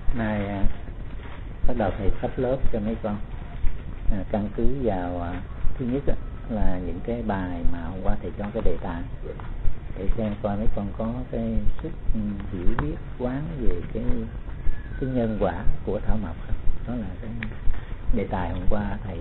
Nay bắt đầu thầy sắp lớp cho mấy con căn cứ vào thứ nhất là những cái bài mà hôm qua thầy cho cái đề tài để xem coi mấy con có cái sức hiểu biết quán về cái nhân quả của thảo mộc không. Đó là cái đề tài hôm qua thầy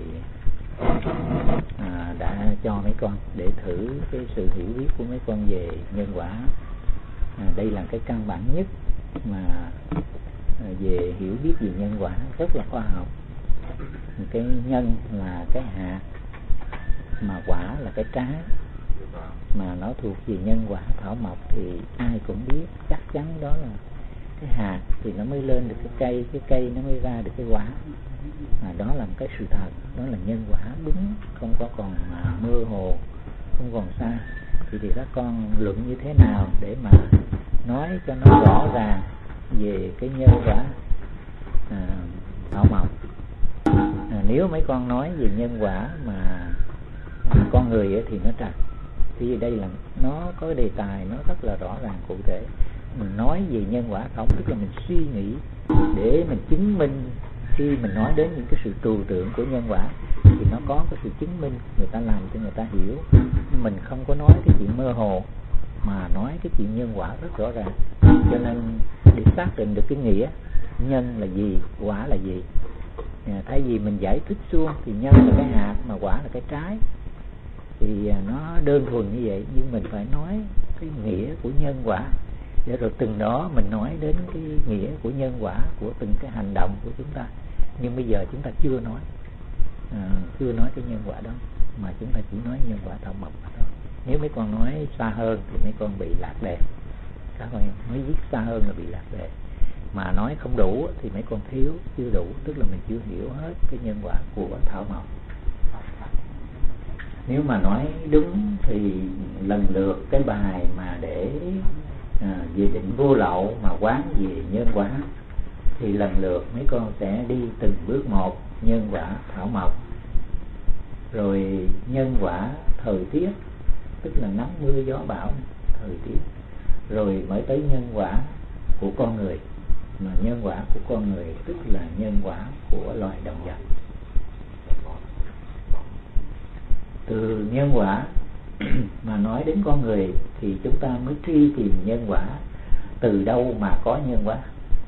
đã cho mấy con để thử cái sự hiểu biết của mấy con về nhân quả. Đây là cái căn bản nhất mà về hiểu biết về nhân quả, rất là khoa học. Cái nhân là cái hạt, mà quả là cái trái, mà nó thuộc về nhân quả thảo mộc thì ai cũng biết chắc chắn đó là cái hạt thì nó mới lên được cái cây nó mới ra được cái quả. Đó là một cái sự thật, đó là nhân quả đúng, không có còn mơ hồ, không còn sai. Thì các con luận như thế nào để mà nói cho nó rõ ràng về cái nhân quả thảo mộc. Nếu mấy con nói về nhân quả mà con người thì nó trật. Thì đây là nó có đề tài nó rất là rõ ràng cụ thể. Mình nói về nhân quả thảo mộc tức là mình suy nghĩ để mình chứng minh. Khi mình nói đến những cái sự trừu tượng của nhân quả thì nó có cái sự chứng minh, người ta làm cho người ta hiểu. Mình không có nói cái chuyện mơ hồ mà nói cái chuyện nhân quả rất rõ ràng. Cho nên để xác định được cái nghĩa nhân là gì, quả là gì, thay vì mình giải thích suông thì nhân là cái hạt mà quả là cái trái thì nó đơn thuần như vậy. Nhưng mình phải nói cái nghĩa của nhân quả để rồi từng đó mình nói đến cái nghĩa của nhân quả của từng cái hành động của chúng ta. Nhưng bây giờ chúng ta chưa nói cái nhân quả đó, mà chúng ta chỉ nói nhân quả thảo mộc thôi. Nếu mấy con nói xa hơn thì mấy con bị lạc đề. Các con nói viết xa hơn là bị lạc đề. Mà nói không đủ thì mấy con thiếu, chưa đủ, tức là mình chưa hiểu hết cái nhân quả của thảo mộc. Nếu mà nói đúng thì lần lượt cái bài mà để về định vô lậu mà quán về nhân quả thì lần lượt mấy con sẽ đi từng bước một. Nhân quả thảo mộc, rồi nhân quả thời tiết tức là nắng mưa gió bão thời tiết, rồi mới tới nhân quả của con người. Mà nhân quả của con người tức là nhân quả của loài động vật. Từ nhân quả mà nói đến con người thì chúng ta mới truy tìm nhân quả. Từ đâu mà có nhân quả?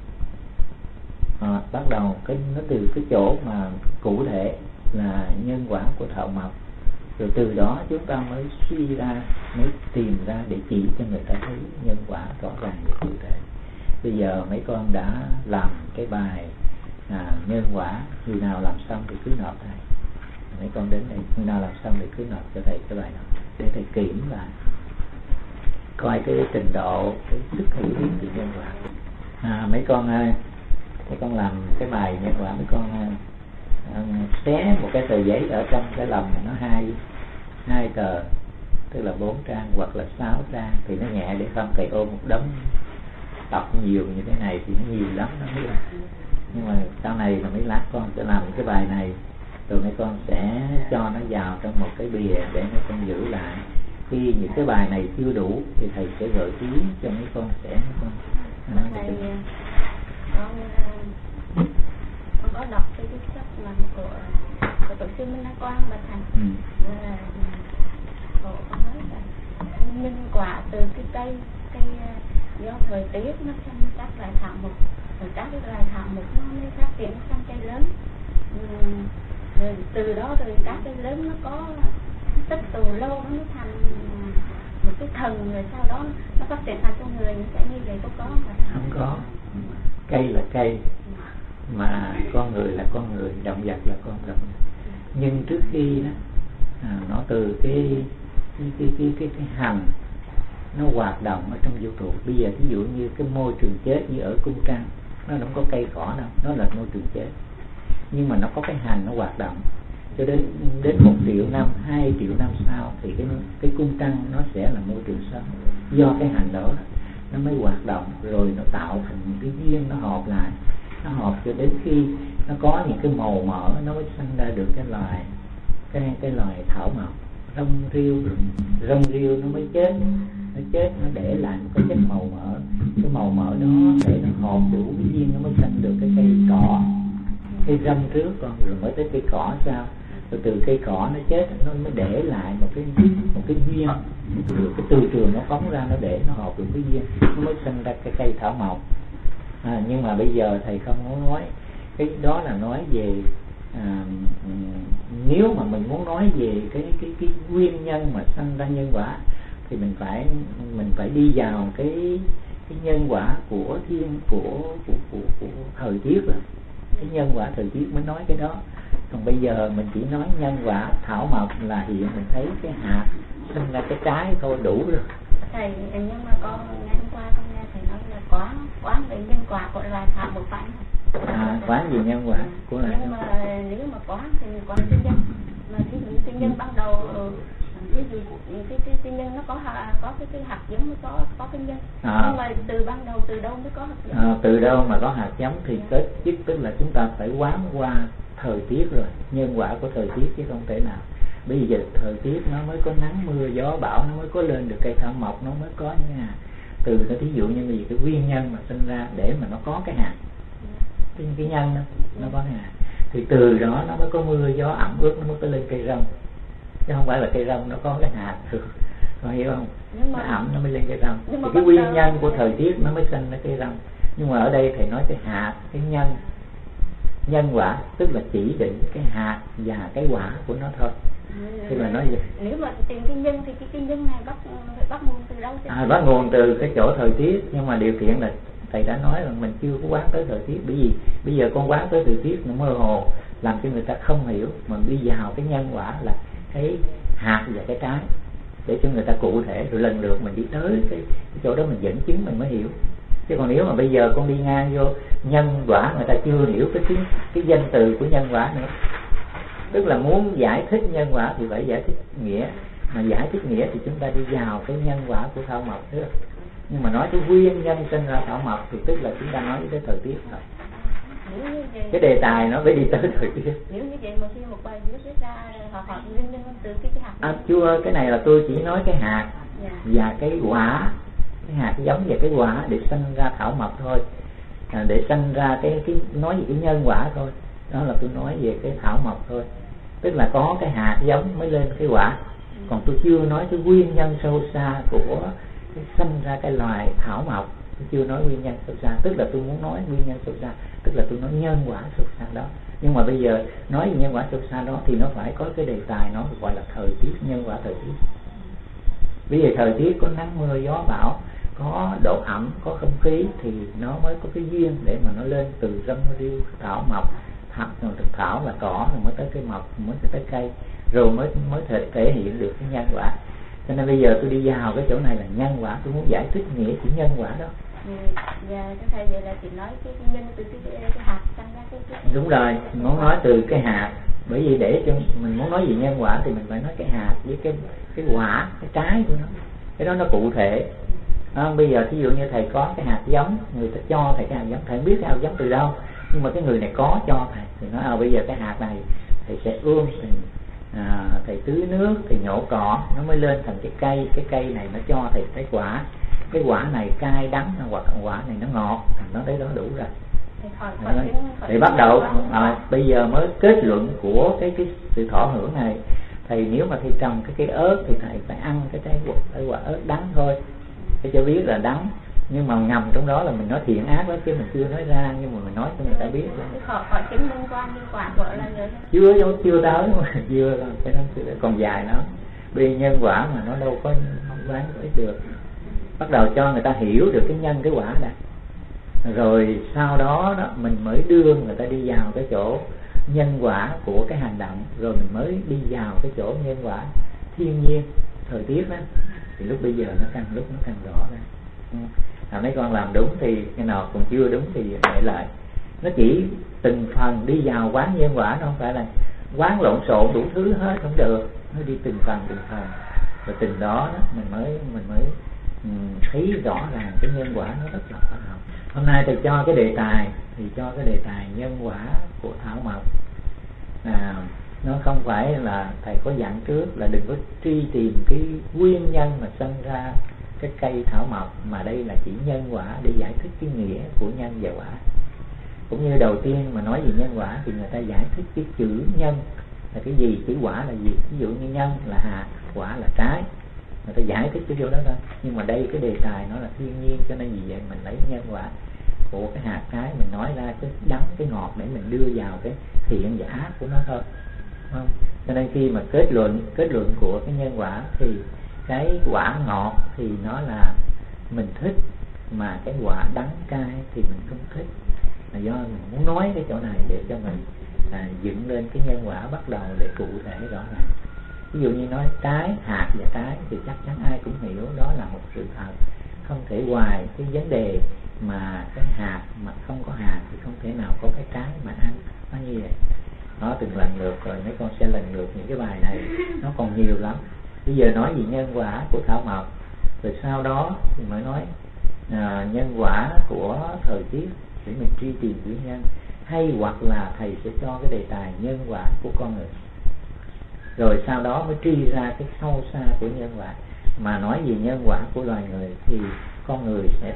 Bắt đầu nó từ cái chỗ mà cụ thể là nhân quả của thảo mộc. Rồi từ đó chúng ta mới suy ra, mới tìm ra để chỉ cho người ta thấy nhân quả rõ ràng và cụ thể. Bây giờ mấy con đã làm cái bài nhân quả, người nào làm xong thì cứ nộp thầy. Mấy con đến đây, người nào làm xong thì cứ nộp cho thầy cái bài đó để thầy kiểm lại coi cái trình độ, cái sức hiểu biết về nhân quả. Mấy con làm cái bài nhân quả, mấy con xé một cái tờ giấy ở trong cái lòng này, nó hai tờ, tức là 4 trang hoặc là 6 trang thì nó nhẹ, để không thầy ôm một đống tập nhiều như thế này thì nó nhiều lắm, nó mới làm. Nhưng mà sau này là mấy lát con sẽ làm cái bài này, rồi mấy con sẽ cho nó vào trong một cái bìa để mấy con giữ lại. Khi những cái bài này chưa đủ thì thầy sẽ gợi ý cho mấy con sẽ con có đọc cái sách mà của tổ sư Minh Đăng Quang mà thầy cô có nói là nhân quả từ cái cây do thời tiết nó sinh các loài thảo mộc, rồi các cái loài thảo mộc nó mới phát triển sang cây lớn. Rồi từ đó rồi các cây lớn nó có tích tụ lâu nó mới thành một cái thần, rồi sau đó nó phát triển thành con người. Sẽ như vậy có mà không có. Cây là cây, mà con người là con người, động vật là con động vật. Nhưng trước khi đó nó từ cái hành nó hoạt động ở trong vũ trụ. Bây giờ ví dụ như cái môi trường chết như ở cung trăng, nó không có cây cỏ đâu, nó là môi trường chết. Nhưng mà nó có cái hành nó hoạt động cho đến 1 triệu năm, 2 triệu năm sau thì cái cung trăng nó sẽ là môi trường sống. Do cái hành đó nó mới hoạt động, rồi nó tạo thành những cái duyên, nó hợp lại, nó hợp cho đến khi nó có những cái màu mỡ, nó mới sinh ra được cái loài thảo mộc. Rong rêu nó mới chết, nó chết nó để lại một cái chất màu mỡ, cái màu mỡ đó để nó hộp đủ cái duyên nó mới sinh được cái cây cỏ, cây râm trước con, rồi mới tới cây cỏ sao, rồi từ cây cỏ nó chết nó mới để lại một cái duyên, rồi cái từ trường nó phóng ra nó để nó hộp được cái duyên nó mới sinh ra cái cây thảo mộc. Nhưng mà bây giờ thầy không muốn nói cái đó, là nói về nếu mà mình muốn nói về cái nguyên nhân mà sinh ra nhân quả thì mình phải đi vào cái nhân quả của của thời tiết rồi, cái nhân quả thời tiết mới nói cái đó. Còn bây giờ mình chỉ nói nhân quả thảo mộc là hiện mình thấy cái hạt sinh ra cái trái thôi đủ rồi. Thầy, nhưng mà con ngày hôm qua con nghe thầy nói là quán về nhân quả của loài thảo mộc phải không? Quán gì nhân quả của loài? Nhưng mà nếu mà quán thì quán thiên nhân, mà thí dụ thiên nhân ban đầu ví dụ cái thiên nhân nó có cái hạt giống, nó có cái nhân, nhưng mà từ ban đầu từ đâu mới có hạt giống? Từ đâu mà có hạt giống thì tức là chúng ta phải quán qua thời tiết rồi, nhân quả của thời tiết chứ không thể nào. Bây giờ thời tiết nó mới có nắng mưa gió bão, nó mới có lên được cây thảo mộc, nó mới có những hạt. Từ cái thí dụ như vì cái nguyên nhân mà sinh ra để mà nó có cái hạt, cái nhân đó, nó có cái hạt thì từ đó nó mới có mưa gió ẩm ướt, nó mới có lên cây rong, chứ không phải là cây rong nó có cái hạt được, có hiểu không? Nó ẩm nó mới lên cây rong, thì cái nguyên nhân của thời tiết nó mới sinh ra cây rong. Nhưng mà ở đây thầy nói cái hạt, cái nhân quả tức là chỉ định cái hạt và cái quả của nó thôi. Thì mà nói gì? Nếu mà tìm cái nhân thì cái nhân này bắt nguồn từ đâu? Bắt nguồn từ cái chỗ thời tiết, nhưng mà điều kiện là thầy đã nói là mình chưa có quán tới thời tiết. Bởi vì bây giờ con quán tới thời tiết nó mơ hồ, làm cho người ta không hiểu. Mà đi vào cái nhân quả là cái hạt và cái trái để cho người ta cụ thể, rồi lần lượt mình đi tới cái chỗ đó mình dẫn chứng mình mới hiểu. Chứ còn nếu mà bây giờ con đi ngang vô nhân quả, người ta chưa hiểu cái danh từ của nhân quả nữa. Tức là muốn giải thích nhân quả thì phải giải thích nghĩa, mà giải thích nghĩa thì chúng ta đi vào cái nhân quả của thảo mộc nữa. Nhưng mà nói cái nguyên nhân sinh ra thảo mộc thì tức là chúng ta nói tới thời tiết thôi. Cái đề tài nó phải đi tới thời tiết. Nếu như vậy mà khi một bài viết ra họ nguyên nhân từ cái hạt. Chưa, cái này là tôi chỉ nói cái hạt và cái quả, cái hạt giống và cái quả để sinh ra thảo mộc thôi, để sinh ra cái nói về cái nhân quả thôi. Đó là tôi nói về cái thảo mộc thôi, tức là có cái hạt giống mới lên cái quả. Còn tôi chưa nói cái nguyên nhân sâu xa của cái sinh ra cái loài thảo mộc, tôi chưa nói nguyên nhân sâu xa. Tức là tôi muốn nói nguyên nhân sâu xa, tức là tôi nói nhân quả sâu xa đó. Nhưng mà bây giờ nói về nhân quả sâu xa đó thì nó phải có cái đề tài, nó gọi là thời tiết, nhân quả thời tiết. Bây giờ thời tiết có nắng mưa gió bão, có độ ẩm, có không khí thì nó mới có cái duyên để mà nó lên từ râm riêu thảo mộc. Thực thảo là cỏ, rồi mới tới cây mộc, mới tới cây, rồi mới thể hiện được cái nhân quả. Cho nên bây giờ tôi đi vào cái chỗ này là nhân quả, tôi muốn giải thích nghĩa của nhân quả đó. Dạ, thầy vậy là chị nói cái nhân từ cái hạt sinh ra cái. Đúng rồi, mình muốn nói từ cái hạt, bởi vì để cho mình muốn nói về nhân quả thì mình phải nói cái hạt với cái quả, cái trái của nó, cái đó nó cụ thể. Bây giờ thí dụ như thầy có cái hạt giống, người ta cho thầy cái hạt giống, thầy không biết cái hạt giống từ đâu, nhưng mà cái người này có cho thầy thì nói bây giờ cái hạt này thầy sẽ ươm, thầy tưới nước, thầy nhổ cỏ, nó mới lên thành cái cây này nó cho thầy cái quả này cay đắng hoặc quả này nó ngọt, thành nó đấy đó đủ rồi. Thì bắt đầu bây giờ mới kết luận của cái sự thọ hưởng này. Thầy nếu mà thầy trồng cái cây ớt thì thầy phải ăn cái quả ớt đắng thôi, để cho biết là đắng. Nhưng mà ngầm trong đó là mình nói thiện ác đó, chứ mình chưa nói ra, nhưng mà mình nói cho người ta biết. Họ chứng minh quan nhân quả gọi là người chưa tới mà chưa, cái đó còn dài lắm. Vì nhân quả mà nó đâu có bán ít được. Bắt đầu cho người ta hiểu được cái nhân cái quả đã, rồi sau đó mình mới đưa người ta đi vào cái chỗ nhân quả của cái hành động, rồi mình mới đi vào cái chỗ nhân quả thiên nhiên thời tiết đó. Thì lúc bây giờ nó càng rõ ra. Mấy con làm đúng thì cái nào còn chưa đúng thì để lại. Nó chỉ từng phần đi vào quán nhân quả, nó không phải là quán lộn xộn đủ thứ hết, không được. Nó đi từng phần rồi từng đó mình mới thấy rõ ràng cái nhân quả nó rất là khoa học. Hôm nay thầy cho cái đề tài, thì cho cái đề tài nhân quả của thảo mộc. Nó không phải là thầy có dặn trước là đừng có truy tìm cái nguyên nhân mà sinh ra cái cây thảo mộc, mà đây là chỉ nhân quả để giải thích cái nghĩa của nhân và quả. Cũng như đầu tiên mà nói về nhân quả thì người ta giải thích cái chữ nhân là cái gì, chữ quả là gì. Ví dụ như nhân là hạt, quả là trái, người ta giải thích cái chỗ đó thôi. Nhưng mà đây cái đề tài nó là thiên nhiên, cho nên vì vậy mình lấy nhân quả của cái hạt trái, mình nói ra cái đắng cái ngọt để mình đưa vào cái thiện và ác của nó thôi, không? Cho nên khi mà kết luận của cái nhân quả thì cái quả ngọt thì nó là mình thích, mà cái quả đắng cay thì mình không thích, là do mình muốn nói cái chỗ này để cho mình dựng lên cái nhân quả bắt đầu để cụ thể rõ ràng. Ví dụ như nói trái, hạt và trái thì chắc chắn ai cũng hiểu đó là một sự thật, không thể hoài cái vấn đề mà cái hạt mà không có hạt thì không thể nào có cái trái mà ăn, nó như vậy. Nó từng lần lượt rồi, mấy con sẽ lần lượt những cái bài này, nó còn nhiều lắm. Bây giờ nói về nhân quả của thảo mộc, rồi sau đó thì mới nói nhân quả của thời tiết để mình truy tìm nguyên nhân, hay hoặc là thầy sẽ cho cái đề tài nhân quả của con người, rồi sau đó mới truy ra cái sâu xa của nhân quả. Mà nói về nhân quả của loài người thì con người sẽ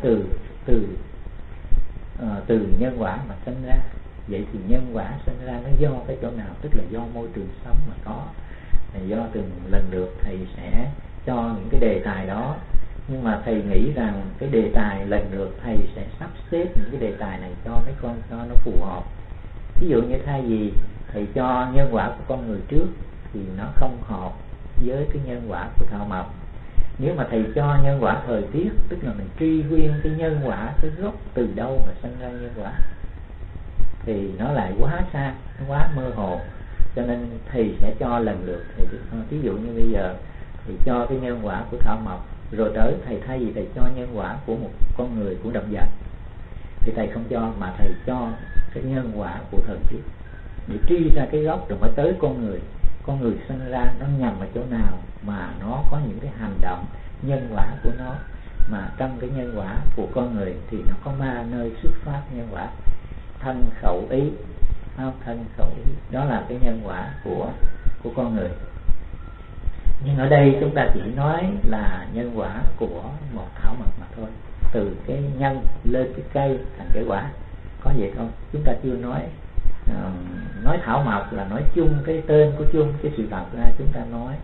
từ nhân quả mà sinh ra. Vậy thì nhân quả sinh ra nó do cái chỗ nào? Tức là do môi trường sống mà có, là do từng lần lượt thầy sẽ cho những cái đề tài đó. Nhưng mà thầy nghĩ rằng cái đề tài lần lượt thầy sẽ sắp xếp những cái đề tài này cho mấy con cho nó phù hợp. Ví dụ như thay vì thầy cho nhân quả của con người trước thì nó không hợp với cái nhân quả của thảo mộc. Nếu mà thầy cho nhân quả thời tiết, tức là mình truy nguyên cái nhân quả, cái gốc từ đâu mà sinh ra nhân quả, thì nó lại quá xa, nó quá mơ hồ. Cho nên thầy sẽ cho lần lượt. Ví dụ như bây giờ thầy cho cái nhân quả của thảo mộc, rồi tới thầy thay vì thầy cho nhân quả của một con người, của động vật, thì thầy không cho, mà thầy cho cái nhân quả của thời tiết để truy ra cái gốc, rồi mới tới con người. Con người sinh ra nó nhằm ở chỗ nào mà nó có những cái hành động nhân quả của nó, mà trong cái nhân quả của con người thì nó có 3 nơi xuất phát nhân quả: thân khẩu ý, thân khẩu ý, đó là cái nhân quả của con người. Nhưng ở đây chúng ta chỉ nói là nhân quả của một thảo mộc mà thôi, từ cái nhân lên cái cây thành cái quả, có vậy thôi. Chúng ta chưa nói thảo mộc là nói chung cái tên của chung, cái sự thật ra chúng ta nói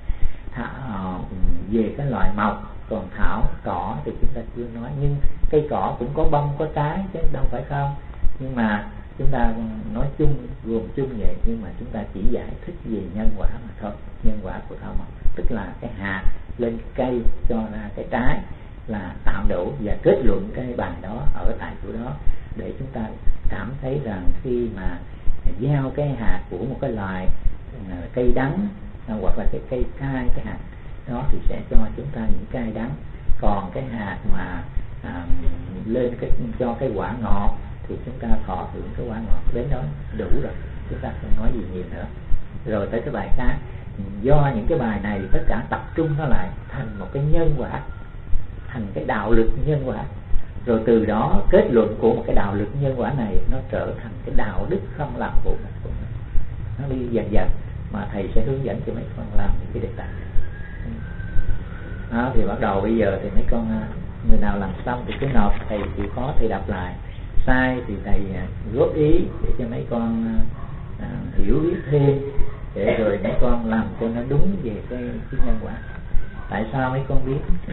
về cái loại mộc, còn thảo cỏ thì chúng ta chưa nói. Nhưng cây cỏ cũng có bông có trái chứ đâu phải không. Nhưng mà chúng ta nói chung, gồm chung vậy, nhưng mà chúng ta chỉ giải thích về nhân quả mà thôi. Nhân quả của thảo mộc tức là cái hạt lên cây cho ra cái trái là tạo đủ, và kết luận cái bài đó ở tại chỗ đó, để chúng ta cảm thấy rằng khi mà gieo cái hạt của một cái loài cây đắng hoặc là cái cây cay, cái hạt đó thì sẽ cho chúng ta những cay đắng. Còn cái hạt mà lên cho cái quả ngọt thì chúng ta thọ hưởng cái quả ngọt, đến đó đủ rồi, chúng ta không nói gì nhiều nữa. Rồi tới cái bài khác, do những cái bài này tất cả tập trung nó lại thành một cái nhân quả, thành cái đạo lực nhân quả, rồi từ đó kết luận của một cái đạo lực nhân quả này nó trở thành cái đạo đức không làm của mình. Nó đi dần dần mà thầy sẽ hướng dẫn cho mấy con làm những cái đề tài đó. Thì bắt đầu bây giờ thì mấy con người nào làm xong thì cứ nộp, thầy chịu khó thầy đọc lại, sai thì thầy góp ý để cho mấy con hiểu biết thêm, để rồi mấy con làm cho nó đúng về cái nhân quả. Tại sao mấy con biết?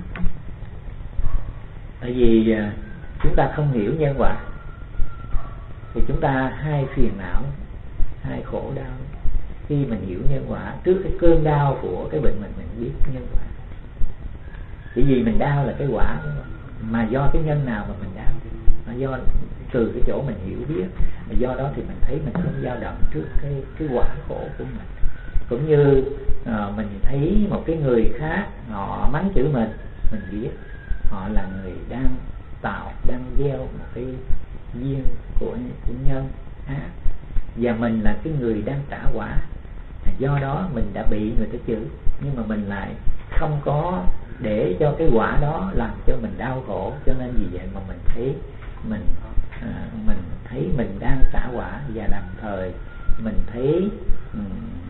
Tại vì chúng ta không hiểu nhân quả thì chúng ta hai phiền não, hai khổ đau. Khi mình hiểu nhân quả, trước cái cơn đau của cái bệnh mình biết nhân quả. Chỉ vì mình đau là cái quả, mà do cái nhân nào mà mình đau, mà do từ cái chỗ mình hiểu biết, do đó thì mình thấy mình không dao động trước cái quả khổ của mình. Cũng như mình thấy một cái người khác họ mắng chửi mình biết họ là người đang gieo một cái duyên của nhân ác, và mình là cái người đang trả quả. Do đó mình đã bị người ta chửi, nhưng mà mình lại không có để cho cái quả đó làm cho mình đau khổ. Cho nên vì vậy mà mình thấy mình đang trả quả, và đồng thời mình thấy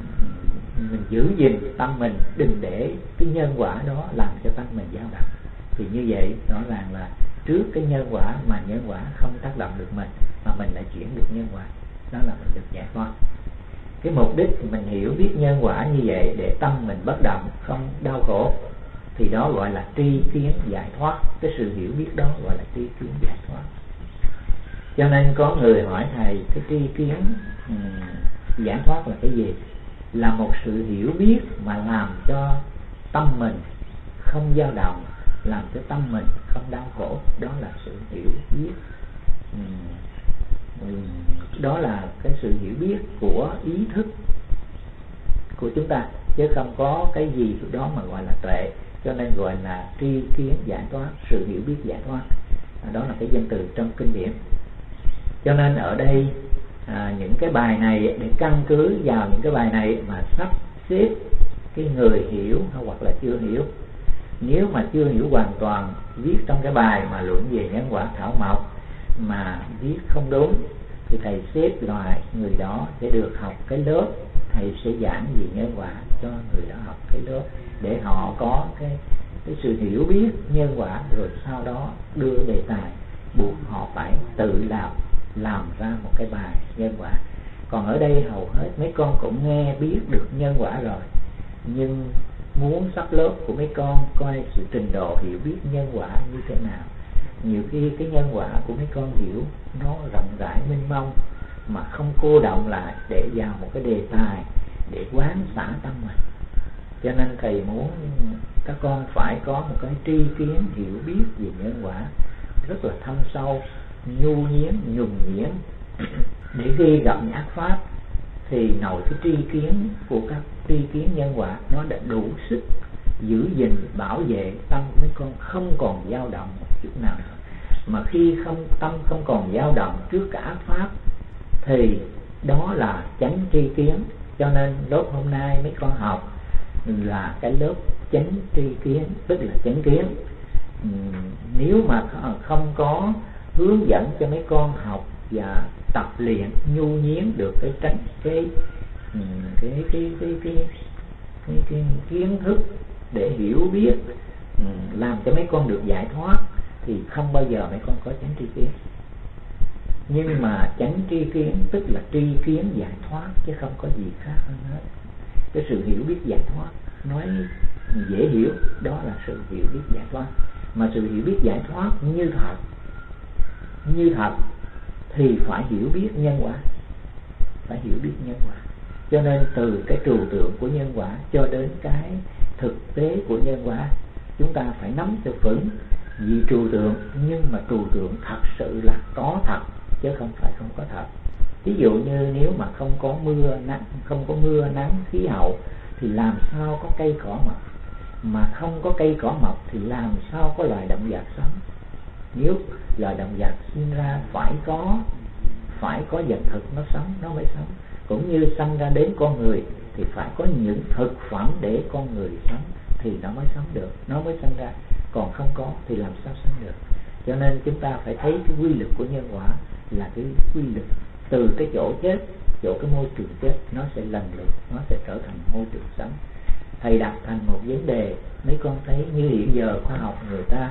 mình giữ gìn tâm mình, đừng để cái nhân quả đó làm cho tâm mình dao động. Thì như vậy rõ ràng là trước cái nhân quả mà nhân quả không tác động được mình, mà mình lại chuyển được nhân quả, đó là mình được giải thoát. Cái mục đích thì mình hiểu biết nhân quả như vậy để tâm mình bất động, không đau khổ, thì đó gọi là tri kiến giải thoát. Cái sự hiểu biết đó gọi là tri kiến giải thoát. Cho nên có người hỏi thầy, cái tri kiến giải thoát là cái gì? Là một sự hiểu biết mà làm cho tâm mình không dao động, làm cho tâm mình không đau khổ, đó là sự hiểu biết. Đó là cái sự hiểu biết của ý thức của chúng ta, chứ không có cái gì đó mà gọi là tuệ. Cho nên gọi là tri kiến giải thoát, sự hiểu biết giải thoát. Đó là cái danh từ trong kinh điển. Cho nên ở đây những cái bài này, để căn cứ vào những cái bài này mà sắp xếp cái người hiểu hoặc là chưa hiểu. Nếu mà chưa hiểu hoàn toàn, viết trong cái bài mà luận về nhân quả thảo mộc mà viết không đúng, thì thầy xếp loại người đó sẽ được học cái lớp. Thầy sẽ giảng về nhân quả cho người đó học cái lớp, để họ có cái sự hiểu biết nhân quả, rồi sau đó đưa đề tài buộc họ phải tự làm ra một cái bài nhân quả. Còn ở đây hầu hết mấy con cũng nghe biết được nhân quả rồi, nhưng muốn sắp lớp của mấy con coi sự trình độ hiểu biết nhân quả như thế nào. Nhiều khi cái nhân quả của mấy con hiểu nó rộng rãi mênh mông, mà không cô động lại để vào một cái đề tài để quán xả tâm mình. Cho nên thầy muốn các con phải có một cái tri kiến hiểu biết về nhân quả rất là thâm sâu, nhu nhiếm, nhuần nhiễm, để khi gặp ác pháp thì nội cái tri kiến của các tri kiến nhân quả nó đã đủ sức giữ gìn, bảo vệ tâm của mấy con không còn dao động một chút nào nữa. Mà khi tâm không còn dao động trước cả ác pháp thì đó là chánh tri kiến. Cho nên lớp hôm nay mấy con học là cái lớp chánh tri kiến, tức là chánh kiến. Nếu mà không có hướng dẫn cho mấy con học và tập luyện nhu nhiếm được cái kiến thức để hiểu biết, làm cho mấy con được giải thoát, thì không bao giờ mấy con có chánh tri kiến. Nhưng mà chánh tri kiến tức là tri kiến giải thoát, chứ không có gì khác hơn hết. Cái sự hiểu biết giải thoát nói dễ hiểu, đó là sự hiểu biết giải thoát. Mà sự hiểu biết giải thoát như thật thì phải hiểu biết nhân quả, phải hiểu biết nhân quả. Cho nên từ cái trừu tượng của nhân quả cho đến cái thực tế của nhân quả, chúng ta phải nắm cho vững. Vì trừu tượng, nhưng mà trừu tượng thật sự là có thật, chứ không phải không có thật. Ví dụ như nếu mà không có mưa nắng khí hậu thì làm sao có cây cỏ mọc? Mà không có cây cỏ mọc thì làm sao có loài động vật sống? Nếu loài động vật sinh ra phải có vật thực nó sống, nó mới sống. Cũng như sanh ra đến con người thì phải có những thực phẩm để con người sống thì nó mới sống được, nó mới sanh ra. Còn không có thì làm sao sống được? Cho nên chúng ta phải thấy cái quy luật của nhân quả là cái quy luật từ cái chỗ chết, chỗ cái môi trường chết, nó sẽ lần lượt nó sẽ trở thành môi trường sống. Thầy đặt thành một vấn đề, mấy con thấy như hiện giờ khoa học người ta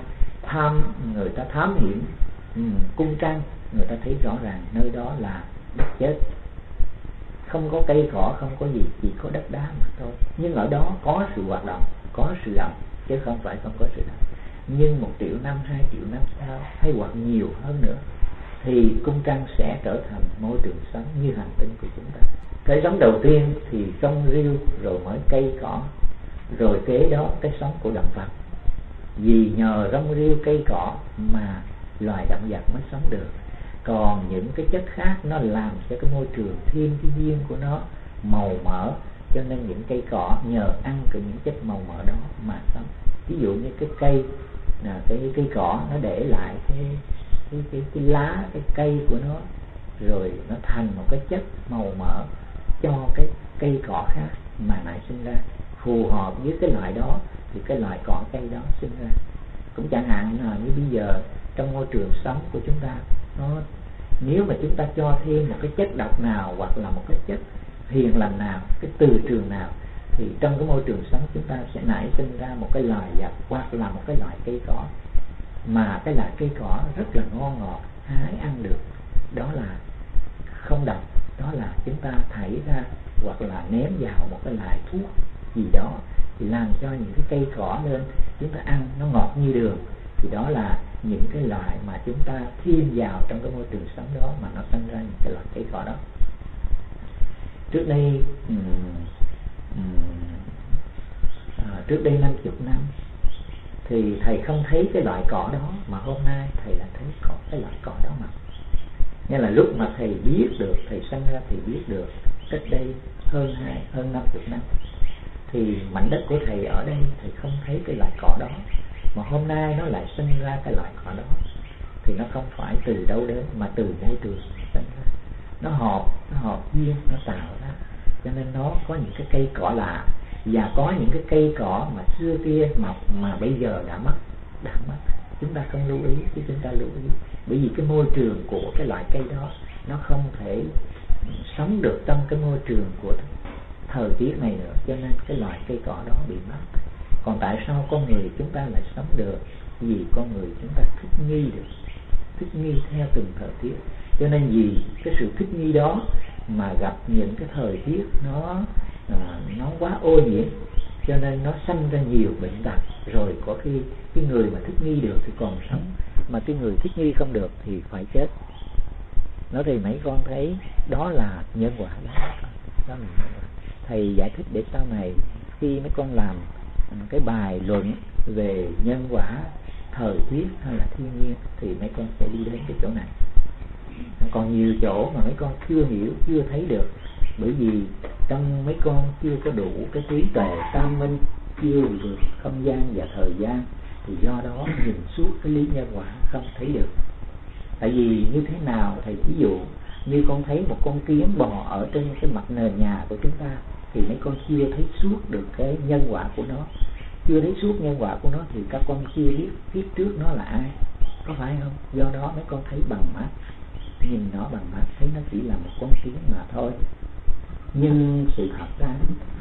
thám hiểm cung trăng, người ta thấy rõ ràng nơi đó là đất chết, không có cây cỏ, không có gì, chỉ có đất đá mà thôi. Nhưng ở đó có sự hoạt động, có sự động, chứ không phải không có sự động. Nhưng 1 triệu năm, 2 triệu năm sau, hay hoặc nhiều hơn nữa, thì cung trăng sẽ trở thành môi trường sống như hành tinh của chúng ta. Cái sống đầu tiên thì rong rêu, rồi mới cây cỏ, rồi kế đó cái sống của động vật. Vì nhờ rong rêu cây cỏ mà loài động vật mới sống được. Còn những cái chất khác nó làm cho cái môi trường thiên cái duyên của nó màu mỡ, cho nên những cây cỏ nhờ ăn từ những chất màu mỡ đó mà sống. Ví dụ như cái cây cái cỏ nó để lại cái lá, cái cây của nó, rồi nó thành một cái chất màu mỡ cho cái cây cỏ khác mà lại sinh ra, phù hợp với cái loại đó thì cái loại cỏ cây đó sinh ra. Cũng chẳng hạn như bây giờ trong môi trường sống của chúng ta, nếu mà chúng ta cho thêm một cái chất độc nào hoặc là một cái chất hiền lành nào, cái từ trường nào, thì trong cái môi trường sống chúng ta sẽ nảy sinh ra một cái loài vật hoặc là một cái loại cây cỏ, mà cái loại cây cỏ rất là ngon ngọt, hái ăn được, đó là không độc, đó là chúng ta thảy ra hoặc là ném vào một cái loại thuốc gì đó thì làm cho những cái cây cỏ lên chúng ta ăn nó ngọt như đường, thì đó là những cái loại mà chúng ta thêm vào trong cái môi trường sống đó mà nó sinh ra những cái loại cây cỏ đó. Trước đây 50 năm thì thầy không thấy cái loại cỏ đó, mà hôm nay thầy đã thấy có cái loại cỏ đó mà. Nghĩa là lúc mà thầy biết được, thầy sinh ra thầy biết được cách đây hơn 50 năm thì mảnh đất của thầy ở đây thầy không thấy cái loại cỏ đó, mà hôm nay nó lại sinh ra cái loại cỏ đó, thì nó không phải từ đâu đến mà từ môi trường sinh ra. Nó hợp duyên, nó tạo ra, cho nên nó có những cái cây cỏ lạ, và có những cái cây cỏ mà xưa kia mọc mà bây giờ đã mất. Chúng ta không lưu ý, chứ chúng ta lưu ý, bởi vì cái môi trường của cái loại cây đó nó không thể sống được trong cái môi trường của thời tiết này nữa, cho nên cái loại cây cỏ đó bị mất. Còn tại sao con người chúng ta lại sống được? Vì con người chúng ta thích nghi theo từng thời tiết, cho nên vì cái sự thích nghi đó mà gặp những cái thời tiết nó quá ô nhiễm, cho nên nó sanh ra nhiều bệnh tật. Rồi có khi cái người mà thích nghi được thì còn sống, mà cái người thích nghi không được thì phải chết. Nói thì mấy con thấy đó là nhân quả đó là nhân quả. Thầy giải thích để sau này khi mấy con làm cái bài luận về nhân quả, thời tiết hay là thiên nhiên thì mấy con sẽ đi đến cái chỗ này. Còn nhiều chỗ mà mấy con chưa hiểu, chưa thấy được, bởi vì trong mấy con chưa có đủ cái trí tuệ tam minh, chưa được không gian và thời gian, thì do đó nhìn suốt cái lý nhân quả không thấy được. Tại vì như thế nào thầy ví dụ như con thấy một con kiến bò ở trên cái mặt nền nhà của chúng ta, thì mấy con chưa thấy suốt được cái nhân quả của nó. Chưa thấy suốt nhân quả của nó thì các con chưa biết phía trước nó là ai, có phải không? Do đó mấy con thấy bằng mắt, nhìn nó bằng mắt thấy nó chỉ là một con kiến mà thôi. Nhưng sự thật ra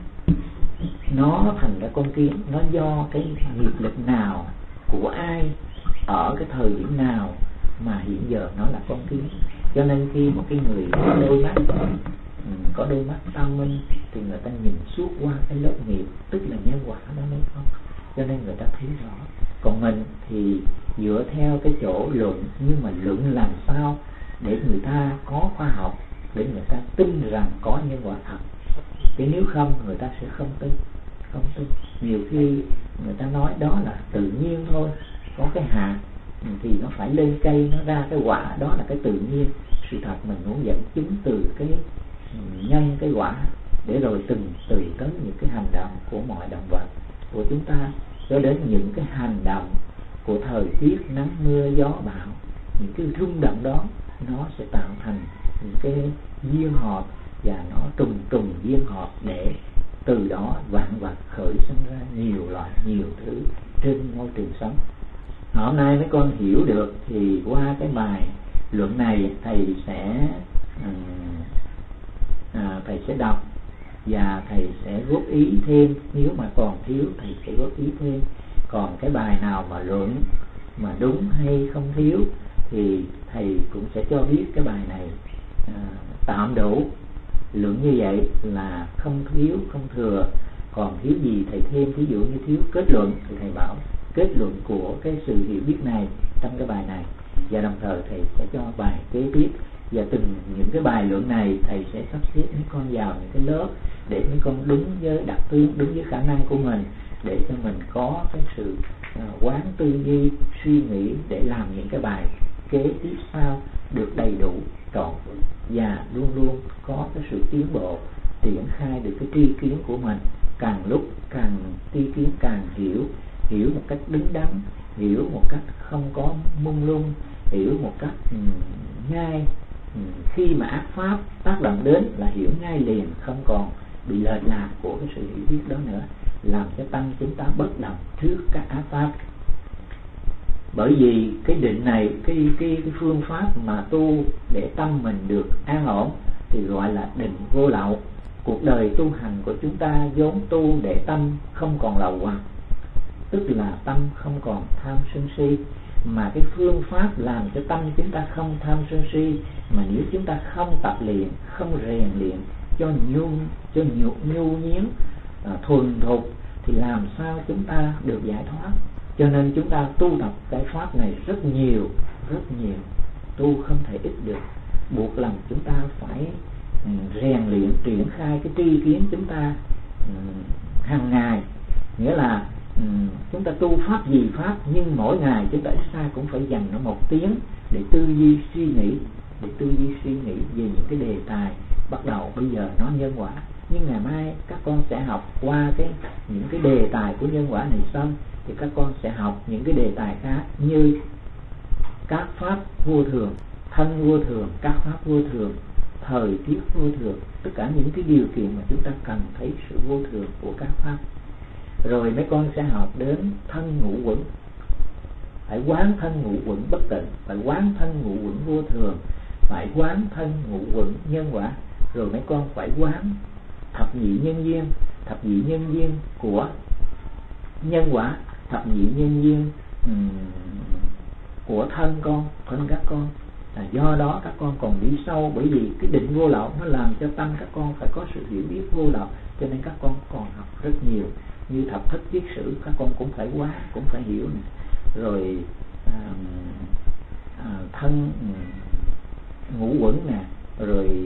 nó thành ra con kiến, nó do cái nghiệp lực nào của ai ở cái thời điểm nào mà hiện giờ nó là con kiến. Cho nên khi một cái người có đôi mắt tam minh thì người ta nhìn suốt qua cái lớp nghiệp, tức là nhân quả đó mấy con, cho nên người ta thấy rõ. Còn mình thì dựa theo cái chỗ luận, nhưng mà luận làm sao để người ta có khoa học, để người ta tin rằng có nhân quả thật. Chứ nếu không người ta sẽ không tin. Nhiều khi người ta nói đó là tự nhiên thôi, có cái hạt thì nó phải lên cây, nó ra cái quả, đó là cái tự nhiên. Sự thật mình muốn dẫn chứng từ cái nhân cái quả, để rồi từng từ tới những cái hành động của mọi động vật của chúng ta, cho đến những cái hành động của thời tiết nắng mưa gió bão. Những cái rung động đó nó sẽ tạo thành những cái duyên hợp, và nó trùng duyên hợp, để từ đó vạn vật khởi sinh ra nhiều loại, nhiều thứ trên môi trường sống. Hôm nay mấy con hiểu được thì qua cái bài luận này thầy sẽ đọc và thầy sẽ góp ý thêm. Nếu mà còn thiếu thầy sẽ góp ý thêm. Còn cái bài nào mà luận mà đúng hay không thiếu thì thầy cũng sẽ cho biết cái bài này tạm đủ. Luận như vậy là không thiếu không thừa. Còn thiếu gì thầy thêm, ví dụ như thiếu kết luận thì thầy bảo kết luận của cái sự hiểu biết này trong cái bài này, và đồng thời thầy sẽ cho bài kế tiếp. Và từng những cái bài luận này thầy sẽ sắp xếp mấy con vào những cái lớp để mấy con đúng với đặc tướng, đúng với khả năng của mình, để cho mình có cái sự quán tư duy, suy nghĩ để làm những cái bài kế tiếp sau được đầy đủ, trọn và luôn luôn có cái sự tiến bộ, triển khai được cái tri kiến của mình. Càng lúc càng tri kiến càng hiểu một cách đứng đắn, hiểu một cách không có mông lung, hiểu một cách ngay. Khi mà ác pháp tác động đến là hiểu ngay liền, không còn bị lệch lạc của cái sự hiểu biết đó nữa, làm cho tâm chúng ta bất động trước các ác pháp. Bởi vì cái định này, cái phương pháp mà tu để tâm mình được an ổn thì gọi là định vô lậu. cuộc đời tu hành của chúng ta vốn tu để tâm không còn lậu hoặc, tức là tâm không còn tham sân si. Mà cái phương pháp làm cho tâm chúng ta không tham sân si, mà nếu chúng ta không tập luyện, không rèn luyện cho nhu nhiếng thuần thục thì làm sao chúng ta được giải thoát. Cho nên chúng ta tu tập cái pháp này rất nhiều, tu không thể ít được, buộc lòng chúng ta phải rèn luyện triển khai cái tri kiến chúng ta hàng ngày. Nghĩa là chúng ta tu pháp gì pháp, nhưng mỗi ngày chúng ta ít ra cũng phải dành nó 1 tiếng để tư duy suy nghĩ về những cái đề tài. Bắt đầu bây giờ nó nhân quả, nhưng ngày mai các con sẽ học qua những cái đề tài của nhân quả này xong thì các con sẽ học những cái đề tài khác, như các pháp vô thường, thân vô thường, các pháp vô thường, thời tiết vô thường, tất cả những cái điều kiện mà chúng ta cần thấy sự vô thường của các pháp. Rồi mấy con sẽ học đến thân ngũ uẩn, phải quán thân ngũ uẩn bất tịnh, phải quán thân ngũ uẩn vô thường, phải quán thân ngũ uẩn nhân quả. Rồi mấy con phải quán thập nhị nhân duyên của nhân quả, thập nhị nhân duyên của thân các con. Do đó các con còn đi sâu, bởi vì cái định vô lậu nó làm cho tâm các con phải có sự hiểu biết vô lậu, cho nên các con còn học rất nhiều. Như thập thất viết sử các con cũng phải quán, cũng phải hiểu này. Rồi thân ngũ uẩn nè, rồi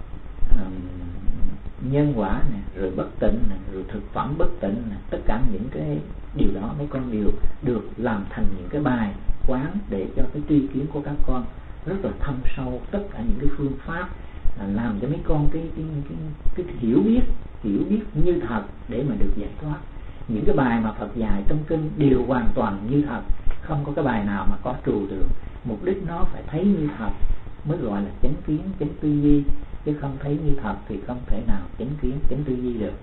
nhân quả nè, rồi bất tịnh nè, rồi thực phẩm bất tịnh nè, tất cả những cái điều đó mấy con đều được làm thành những cái bài quán để cho cái tri kiến của các con rất là thâm sâu. Tất cả những cái phương pháp làm cho mấy con cái hiểu biết như thật để mà được giải thoát. Những cái bài mà Phật dạy trong kinh đều hoàn toàn như thật, không có cái bài nào mà có trừu tượng. Mục đích nó phải thấy như thật mới gọi là chánh kiến, chánh tư duy, chứ không thấy như thật thì không thể nào chánh kiến, chánh tư duy được.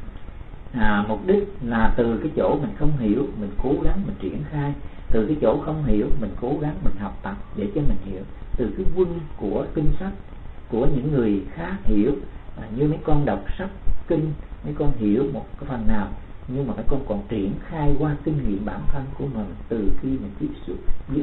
Mục đích là từ cái chỗ mình không hiểu, mình cố gắng mình triển khai. Từ cái chỗ không hiểu, mình cố gắng mình học tập để cho mình hiểu. Từ cái quân của kinh sách của những người khác hiểu, như mấy con đọc sách kinh, mấy con hiểu một cái phần nào, nhưng mà mấy con còn triển khai qua kinh nghiệm bản thân của mình. Từ khi mình tiếp xúc với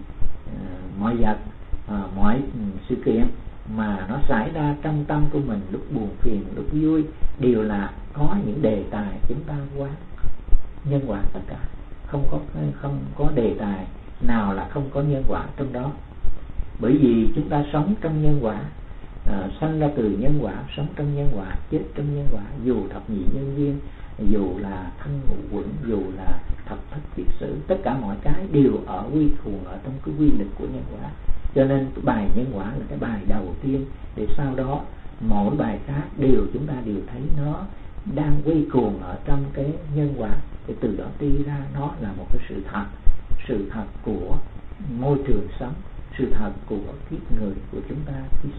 mọi vật, mọi sự kiện mà nó xảy ra trong tâm của mình, lúc buồn phiền, lúc vui, đều là có những đề tài chúng ta quán nhân quả tất cả. Không có đề tài nào là không có nhân quả trong đó. Bởi vì chúng ta sống trong nhân quả, sanh ra từ nhân quả, sống trong nhân quả, chết trong nhân quả. Dù thập nhị nhân duyên, dù là thân ngũ uẩn, dù là thập thất viết sử, tất cả mọi cái đều ở quy khuẩn ở trong cái quy lực của nhân quả. Cho nên cái bài nhân quả là cái bài đầu tiên, để sau đó mỗi bài khác chúng ta đều thấy nó đang quy cuồng ở trong cái nhân quả, để từ đó đi ra nó là một cái sự thật của môi trường sống, sự thật của kiếp người của chúng ta khi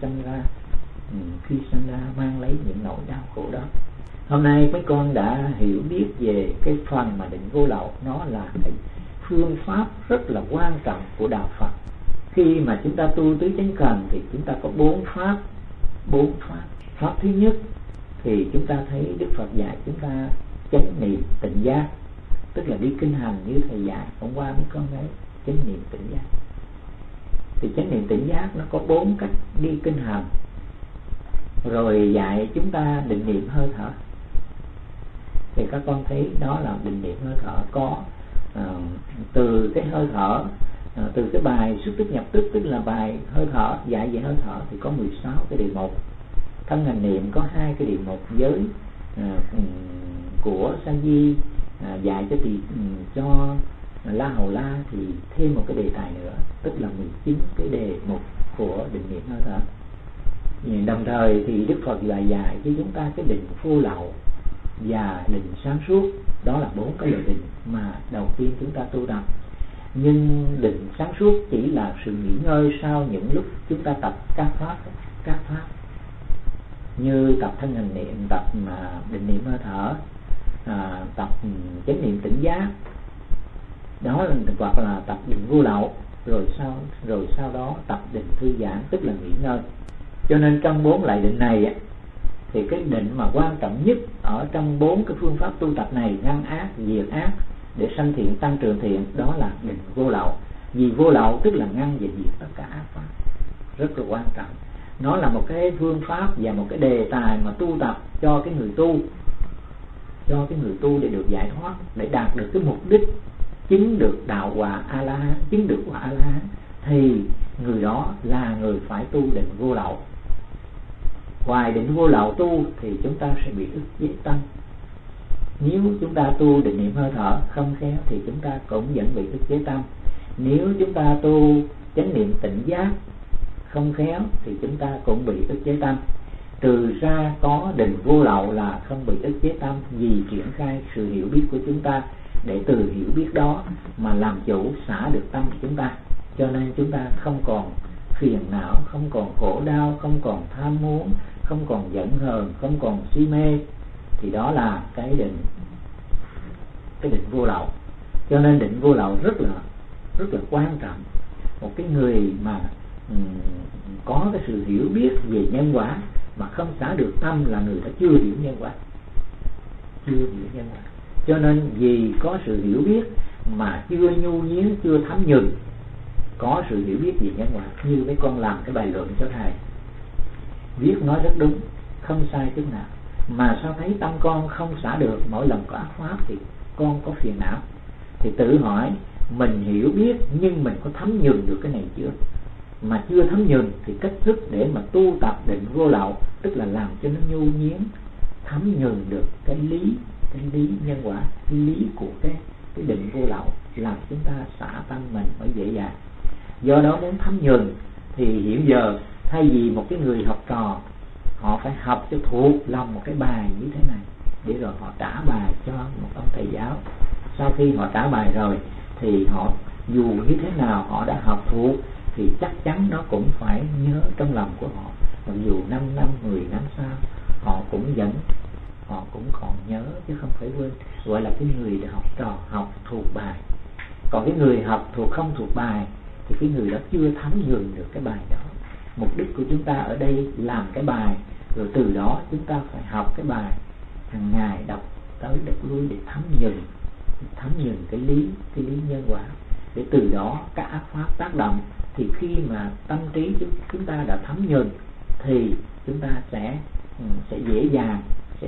sinh ra mang lấy những nỗi đau khổ đó. Hôm nay mấy con đã hiểu biết về cái phần mà định vô lậu, nó là cái phương pháp rất là quan trọng của đạo Phật. Khi mà chúng ta tu tứ chánh cần thì chúng ta có 4 pháp. Pháp thứ nhất thì chúng ta thấy Đức Phật dạy chúng ta chánh niệm tỉnh giác, tức là đi kinh hành như thầy dạy hôm qua mấy con ấy, chánh niệm tỉnh giác. Thì chánh niệm tỉnh giác nó có 4 cách đi kinh hành. Rồi dạy chúng ta định niệm hơi thở. Thì các con thấy đó là định niệm hơi thở có từ cái hơi thở, từ cái bài xuất tức nhập tức, tức là bài hơi thở dạy về hơi thở thì có 16 cái đề mục. Thân hành niệm có 2 cái đề mục. Giới của Sa Di dạy cho La Hầu La thì thêm một cái đề tài nữa, tức là 19 cái đề mục của định niệm hơi thở. Đồng thời thì Đức Phật lại dạy cho chúng ta cái định vô lậu và định sáng suốt. Đó là 4 cái loại định mà đầu tiên chúng ta tu tập. Nhưng định sáng suốt chỉ là sự nghỉ ngơi sau những lúc chúng ta tập các pháp như tập thân hành niệm, tập định niệm hơi thở, tập chánh niệm tỉnh giác, đó là hoặc là tập định vô lậu, rồi sau đó tập định thư giãn, tức là nghỉ ngơi. Cho nên trong 4 loại định này thì cái định mà quan trọng nhất ở trong 4 cái phương pháp tu tập này, ngăn ác, diệt ác để sanh thiện, tăng trưởng thiện, đó là định vô lậu. Vì vô lậu tức là ngăn và diệt tất cả ác pháp, rất là quan trọng. Nó là một cái phương pháp và một cái đề tài mà tu tập cho cái người tu, cho cái người tu để được giải thoát, để đạt được cái mục đích chứng được đạo quả A La Hán, chứng được quả A La Hán, thì người đó là người phải tu định vô lậu. Ngoài định vô lậu tu thì chúng ta sẽ bị ức chế tâm. Nếu chúng ta tu định niệm hơi thở không khéo thì chúng ta cũng vẫn bị ức chế tâm. Nếu chúng ta tu chánh niệm tỉnh giác không khéo thì chúng ta cũng bị ức chế tâm. Trừ ra có định vô lậu là không bị ức chế tâm, vì triển khai sự hiểu biết của chúng ta, để từ hiểu biết đó mà làm chủ xả được tâm của chúng ta. Cho nên chúng ta không còn phiền não, không còn khổ đau, không còn tham muốn, không còn giận hờn, không còn si mê. Thì đó là cái định vô lậu. Cho nên định vô lậu rất là quan trọng. Một cái người mà có cái sự hiểu biết về nhân quả mà không xả được tâm là người ta chưa hiểu nhân quả, chưa hiểu nhân quả. Cho nên vì có sự hiểu biết mà chưa nhu nhiến, chưa thấm nhuần, có sự hiểu biết về nhân quả. Như mấy con làm cái bài luận cho thầy, viết nói rất đúng, không sai chút nào. Mà sao thấy tâm con không xả được, mỗi lần có ác pháp thì con có phiền não. Thì tự hỏi mình hiểu biết nhưng mình có thấm nhuần được cái này chưa? Mà chưa thấm nhuần thì cách thức để mà tu tập định vô lậu, tức là làm cho nó nhu nhiến, thấm nhuần được cái lý nhân quả, cái lý của cái định vô lậu, làm chúng ta xả tâm mình mới dễ dàng. Do đó muốn thấm nhuần thì hiện giờ thay vì một cái người học trò họ phải học cho thuộc lòng một cái bài như thế này, để rồi họ trả bài cho một ông thầy giáo. Sau khi họ trả bài rồi thì họ dù như thế nào họ đã học thuộc thì chắc chắn nó cũng phải nhớ trong lòng của họ. Mặc dù 5 năm, 10 năm sau họ cũng còn nhớ chứ không phải quên. Gọi là cái người học trò học thuộc bài. Còn cái người học thuộc không thuộc bài thì cái người đó chưa thấm nhuần được cái bài đó. Mục đích của chúng ta ở đây làm cái bài, rồi từ đó chúng ta phải học cái bài, hàng ngày đọc tới đọc lui để thấm nhuần cái lý nhân quả, để từ đó các ác pháp tác động. Thì khi mà tâm trí chúng ta đã thấm nhuần thì chúng ta sẽ dễ dàng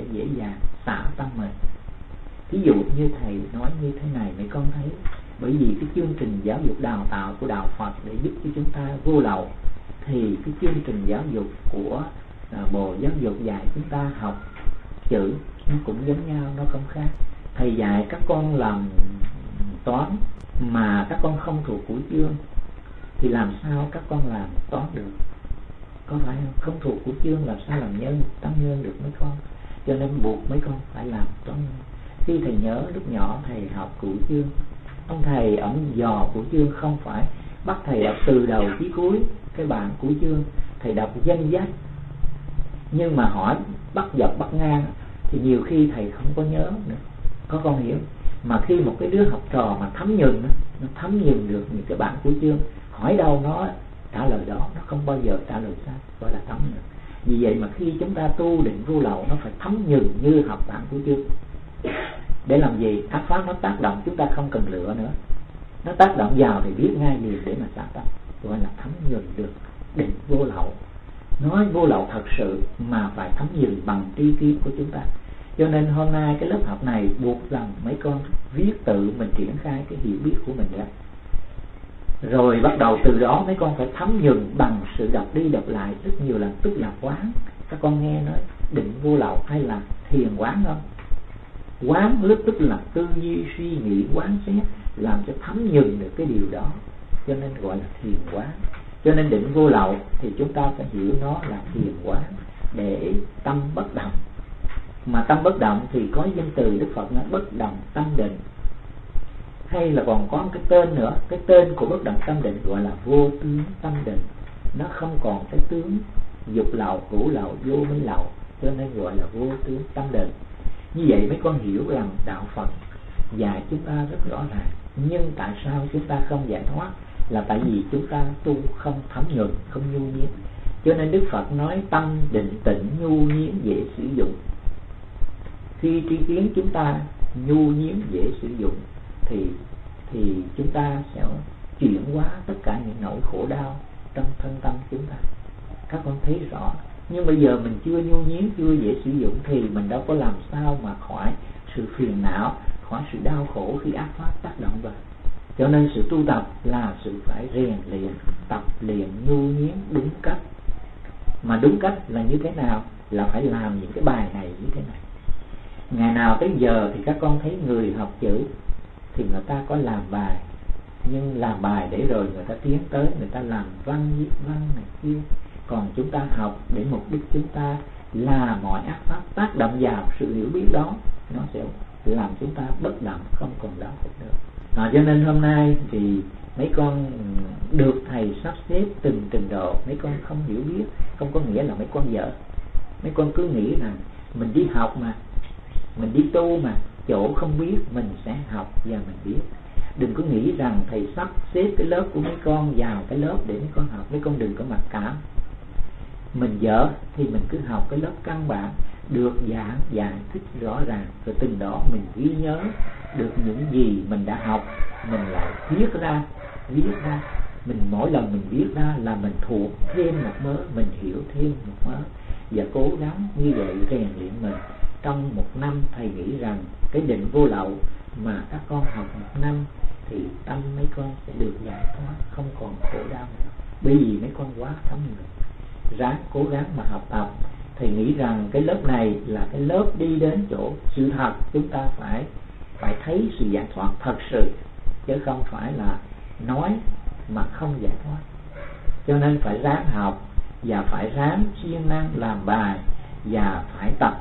xả tâm mình. Ví dụ như thầy nói như thế này, mấy con thấy bởi vì cái chương trình giáo dục đào tạo của đạo Phật để giúp cho chúng ta vô lậu, thì cái chương trình giáo dục của Bộ Giáo dục dạy chúng ta học chữ nó cũng giống nhau, nó không khác. Thầy dạy các con làm toán mà các con không thuộc củ chương thì làm sao các con làm toán được, có phải không? Không thuộc củ chương làm sao làm nhân tăng nhân được mấy con. Cho nên buộc mấy con phải làm toán nhân. Khi thầy nhớ lúc nhỏ thầy học củ chương, ông thầy ổng dò củ chương, không phải bắt thầy đọc từ đầu chí cuối cái bảng củ chương, thầy đọc danh sách. Nhưng mà hỏi bắt dọc bắt ngang thì nhiều khi thầy không có nhớ nữa, có con hiểu. Mà khi một cái đứa học trò mà thấm nhuần, nó thấm nhuần được những cái bảng củ chương, hỏi đâu nó trả lời đó, nó không bao giờ trả lời sai, gọi là thấm nhuần. Vì vậy mà khi chúng ta tu định vô lậu, nó phải thấm nhuần như học bảng củ chương. Để làm gì? Ác pháp nó tác động chúng ta không cần lựa nữa, nó tác động vào thì biết ngay liền để mà xả tâm, gọi là thấm nhuần được định vô lậu. Nói vô lậu thật sự mà phải thấm nhuần bằng tri kiến của chúng ta. Cho nên hôm nay cái lớp học này buộc rằng mấy con viết tự mình triển khai cái hiểu biết của mình ra, rồi bắt đầu từ đó mấy con phải thấm nhuần bằng sự đọc đi đọc lại rất nhiều lần, tức là quán. Các con nghe nói định vô lậu hay là thiền quán không? Quán tức là tư duy suy nghĩ quán xét, làm cho thấm nhuần được cái điều đó, cho nên gọi là thiền quán. Cho nên định vô lậu thì chúng ta phải hiểu nó là thiền quán, để tâm bất động. Mà tâm bất động thì có danh từ Đức Phật nói bất động tâm định, hay là còn có một cái tên nữa. Cái tên của bất động tâm định gọi là vô tướng tâm định. Nó không còn cái tướng dục lậu, hữu lậu, vô minh lậu, cho nên gọi là vô tướng tâm định. Như vậy mấy con hiểu rằng đạo Phật dạy chúng ta rất rõ ràng. Nhưng tại sao chúng ta không giải thoát? Là tại vì chúng ta tu không thấm nhuần, không nhu nhiến. Cho nên Đức Phật nói tâm định tĩnh nhu nhiếm dễ sử dụng. Khi tri kiến chúng ta nhu nhiếm dễ sử dụng thì chúng ta sẽ chuyển hóa tất cả những nỗi khổ đau trong thân tâm chúng ta. Các con thấy rõ. Nhưng bây giờ mình chưa nhu nhiếm, chưa dễ sử dụng thì mình đâu có làm sao mà khỏi sự phiền não, khỏi sự đau khổ khi ác pháp tác động vào. Cho nên sự tu tập là sự phải rèn luyện, tập luyện nhu nhiếm đúng cách. Mà đúng cách là như thế nào? Là phải làm những cái bài này như thế này. Ngày nào tới giờ thì các con thấy người học chữ thì người ta có làm bài, nhưng làm bài để rồi người ta tiến tới, người ta làm văn, viết văn này kia. Còn chúng ta học để mục đích chúng ta là mọi ác pháp tác động vào sự hiểu biết đó, nó sẽ làm chúng ta bất động, không còn đau khổ nữa. Cho nên hôm nay thì mấy con được thầy sắp xếp từng trình độ. Mấy con không hiểu biết không có nghĩa là mấy con dở. Mấy con cứ nghĩ rằng mình đi học mà, mình đi tu mà, chỗ không biết mình sẽ học và mình biết. Đừng có nghĩ rằng thầy sắp xếp cái lớp của mấy con vào cái lớp để mấy con học. Mấy con đừng có mặc cảm. Mình dở thì mình cứ học cái lớp căn bản, được giảng giải thích rõ ràng, rồi từng đó mình ghi nhớ được những gì mình đã học, mình lại viết ra. Mình mỗi lần mình viết ra là mình thuộc thêm một mớ, mình hiểu thêm một mớ, và cố gắng như vậy rèn luyện mình. Trong một năm thầy nghĩ rằng cái định vô lậu mà các con học một năm thì tâm mấy con sẽ được giải thoát, không còn khổ đau nữa. Bởi vì mấy con quá thấm người. Ráng cố gắng mà học tập. Thầy nghĩ rằng cái lớp này là cái lớp đi đến chỗ sự thật. Chúng ta phải thấy sự giải thoát thật sự, chứ không phải là nói mà không giải thoát. Cho nên phải ráng học và phải ráng siêng năng làm bài, và phải tập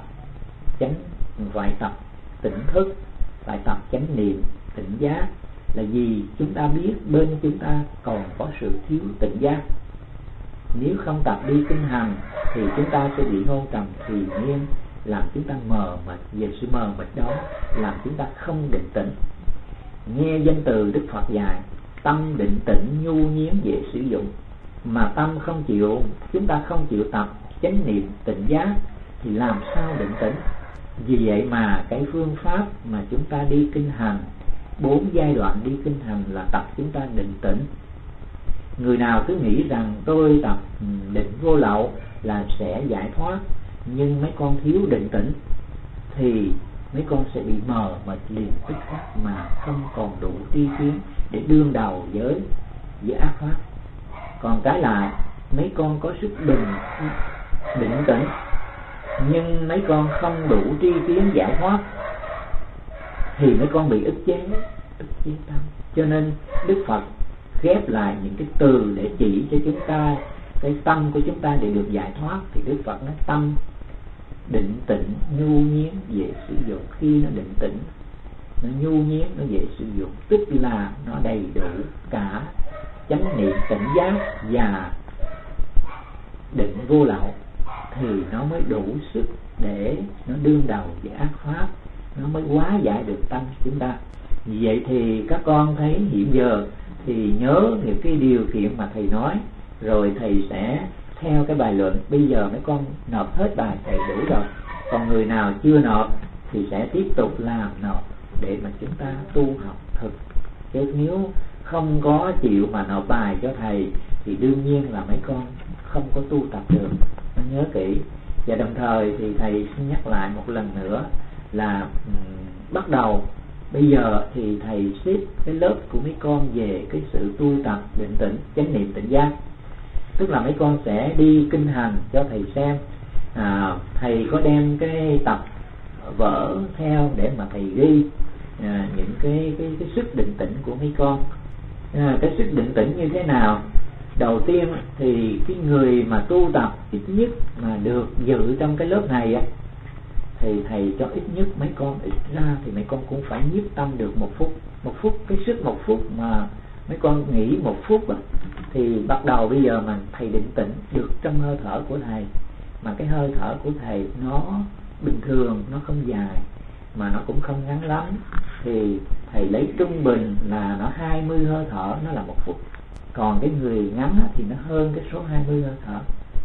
tỉnh thức, phải tập chánh niệm, tỉnh giác. Là vì chúng ta biết bên chúng ta còn có sự thiếu tỉnh giác. Nếu không tập đi kinh hành thì chúng ta sẽ bị hôn trầm thùy miên, làm chúng ta mờ mịt. Về sự mờ mịt đó làm chúng ta không định tĩnh. Nghe danh từ Đức Phật dạy tâm định tĩnh nhu nhiếm dễ sử dụng, mà tâm không chịu, chúng ta không chịu tập chánh niệm tỉnh giác thì làm sao định tĩnh. Vì vậy mà cái phương pháp mà chúng ta đi kinh hành, 4 giai đoạn đi kinh hành là tập chúng ta định tĩnh. Người nào cứ nghĩ rằng tôi tập định vô lậu là sẽ giải thoát, nhưng mấy con thiếu định tĩnh thì mấy con sẽ bị mờ mịt liền tức khắc, mà không còn đủ tri kiến để đương đầu với ác pháp. Còn cái là mấy con có sức định tĩnh, nhưng mấy con không đủ tri kiến giải thoát thì mấy con bị ức chế tâm. Cho nên Đức Phật ghép lại những cái từ để chỉ cho chúng ta cái tâm của chúng ta để được giải thoát. Thì Đức Phật nói tâm định tĩnh nhu nhiếm dễ sử dụng. Khi nó định tĩnh, nó nhu nhiếm, nó dễ sử dụng, tức là nó đầy đủ cả chánh niệm tỉnh giác và định vô lậu, thì nó mới đủ sức để nó đương đầu với ác pháp, nó mới hóa giải được tâm chúng ta. Vì vậy thì các con thấy hiện giờ thì nhớ những cái điều kiện mà thầy nói, rồi thầy sẽ theo cái bài luận. Bây giờ mấy con nộp hết bài thầy đủ rồi, còn người nào chưa nộp thì sẽ tiếp tục làm nộp để mà chúng ta tu học thực. Chứ nếu không có chịu mà nộp bài cho thầy thì đương nhiên là mấy con không có tu tập được. Nó nhớ kỹ. Và đồng thời thì thầy xin nhắc lại một lần nữa là bắt đầu bây giờ thì thầy xếp cái lớp của mấy con về cái sự tu tập định tĩnh, chánh niệm tỉnh giác. Tức là mấy con sẽ đi kinh hành cho thầy xem. Thầy có đem cái tập vở theo để mà thầy ghi những cái sức định tĩnh của mấy con. Cái sức định tĩnh như thế nào? Đầu tiên thì cái người mà tu tập ít nhất mà được dự trong cái lớp này á, thì thầy cho ít nhất mấy con ít ra thì mấy con cũng phải nhiếp tâm được 1 phút. 1 phút, cái sức 1 phút mà mấy con nghĩ 1 phút á, thì bắt đầu bây giờ mà thầy định tĩnh được trong hơi thở của thầy. Mà cái hơi thở của thầy nó bình thường, nó không dài mà nó cũng không ngắn lắm, thì thầy lấy trung bình là nó 20 hơi thở, nó là 1 phút. Còn cái người ngắn thì nó hơn cái số 20 hơi thở.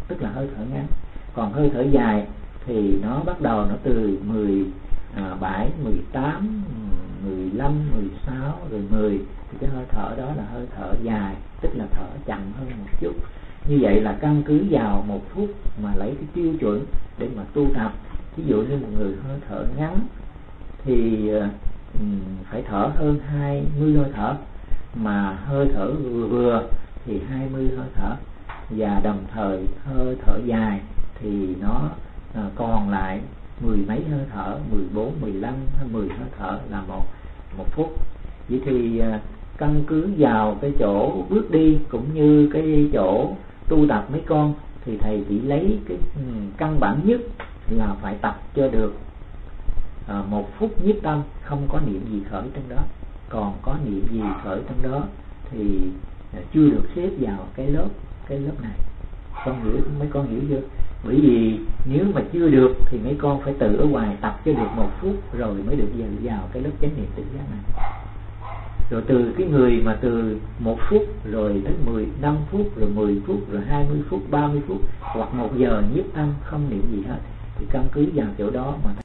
tức là hơi thở ngắn. Còn hơi thở dài thì nó bắt đầu nó từ 17, 18, 15, 16 rồi 10, thì cái hơi thở đó là hơi thở dài, tức là thở chậm hơn một chút. Như vậy là căn cứ vào 1 phút mà lấy cái tiêu chuẩn để mà tu tập. Ví dụ như một người hơi thở ngắn thì phải thở hơn 20 hơi thở, mà hơi thở vừa thì 20 hơi thở, và đồng thời hơi thở dài thì nó còn lại 10 mấy hơi thở, 14, 15 hay 10 hơi thở là một phút. Vậy thì căn cứ vào cái chỗ bước đi cũng như cái chỗ tu tập mấy con, thì thầy chỉ lấy cái căn bản nhất là phải tập cho được 1 phút nhiếp tâm, không có niệm gì khởi trong đó. Còn có niệm gì khởi trong đó thì chưa được xếp vào cái lớp này. Con hiểu, mấy con hiểu chưa? Bởi vì nếu mà chưa được thì mấy con phải tự ở ngoài tập cho được 1 phút rồi mới được vào cái lớp chánh niệm tỉnh giác này. Rồi từ cái người mà từ 1 phút rồi đến 15 phút, rồi 10 phút, rồi 20 phút, 30 phút hoặc 1 giờ nhiếp tâm không niệm gì hết, thì căn cứ vào chỗ đó mà